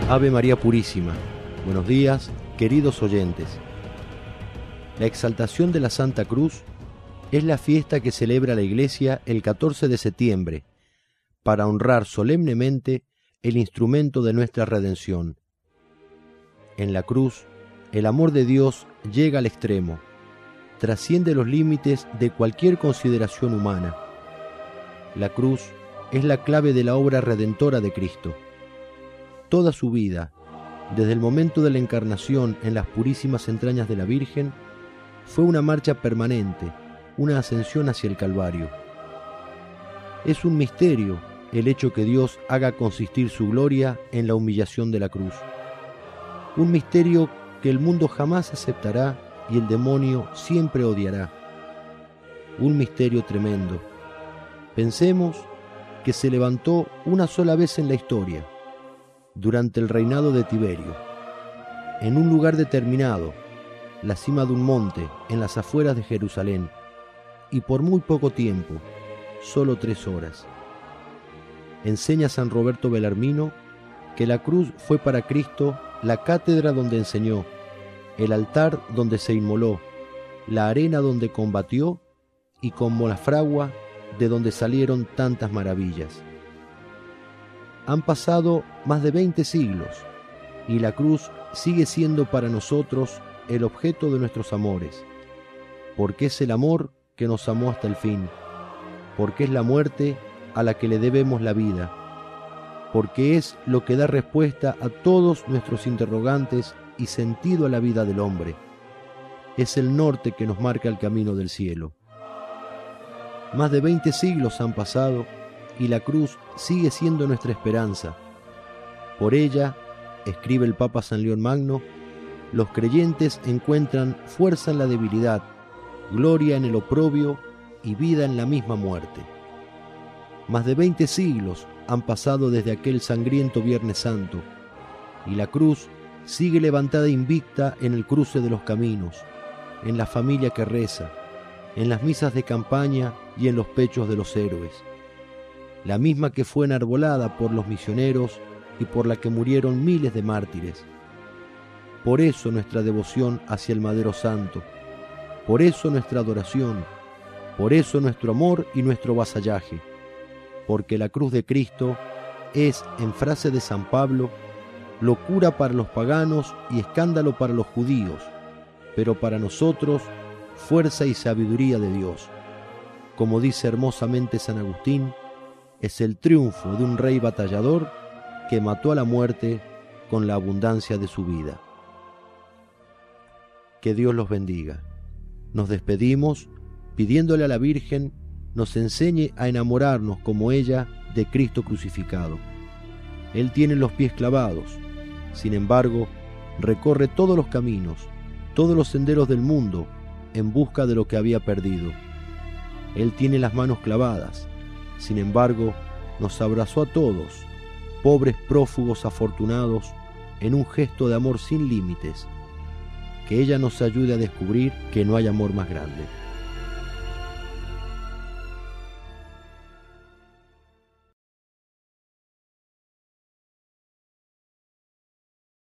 Ave María Purísima. Buenos días, queridos oyentes. La exaltación de la Santa Cruz es la fiesta que celebra la Iglesia el 14 de septiembre para honrar solemnemente el instrumento de nuestra redención. En la cruz, el amor de Dios llega al extremo, trasciende los límites de cualquier consideración humana. La cruz es la clave de la obra redentora de Cristo. Toda su vida, desde el momento de la encarnación en las purísimas entrañas de la Virgen, fue una marcha permanente, una ascensión hacia el Calvario. Es un misterio el hecho que Dios haga consistir su gloria en la humillación de la cruz. Un misterio que el mundo jamás aceptará y el demonio siempre odiará. Un misterio tremendo. Pensemos que se levantó una sola vez en la historia, durante el reinado de Tiberio, en un lugar determinado, la cima de un monte en las afueras de Jerusalén, y por muy poco tiempo, solo 3 horas. Enseña San Roberto Bellarmino que la cruz fue para Cristo la cátedra donde enseñó, el altar donde se inmoló, la arena donde combatió y como la fragua de donde salieron tantas maravillas. Han pasado más de 20 siglos y la cruz sigue siendo para nosotros el objeto de nuestros amores, porque es el amor que nos amó hasta el fin, porque es la muerte a la que le debemos la vida, porque es lo que da respuesta a todos nuestros interrogantes y sentido a la vida del hombre. Es el norte que nos marca el camino del cielo. Más de 20 siglos han pasado y la cruz sigue siendo nuestra esperanza. Por ella, escribe el Papa San León Magno, los creyentes encuentran fuerza en la debilidad, gloria en el oprobio y vida en la misma muerte. Más de 20 siglos han pasado desde aquel sangriento Viernes Santo, y la cruz sigue levantada invicta en el cruce de los caminos, en la familia que reza, en las misas de campaña y en los pechos de los héroes. La misma que fue enarbolada por los misioneros y por la que murieron miles de mártires. Por eso nuestra devoción hacia el Madero Santo, por eso nuestra adoración, por eso nuestro amor y nuestro vasallaje, porque la cruz de Cristo es, en frase de San Pablo, locura para los paganos y escándalo para los judíos, pero para nosotros fuerza y sabiduría de Dios. Como dice hermosamente San Agustín, es el triunfo de un rey batallador que mató a la muerte con la abundancia de su vida. Que Dios los bendiga. Nos despedimos pidiéndole a la Virgen nos enseñe a enamorarnos como ella de Cristo crucificado. Él tiene los pies clavados, sin embargo, recorre todos los caminos, todos los senderos del mundo en busca de lo que había perdido. Él tiene las manos clavadas, sin embargo, nos abrazó a todos, pobres prófugos afortunados, en un gesto de amor sin límites. Que ella nos ayude a descubrir que no hay amor más grande.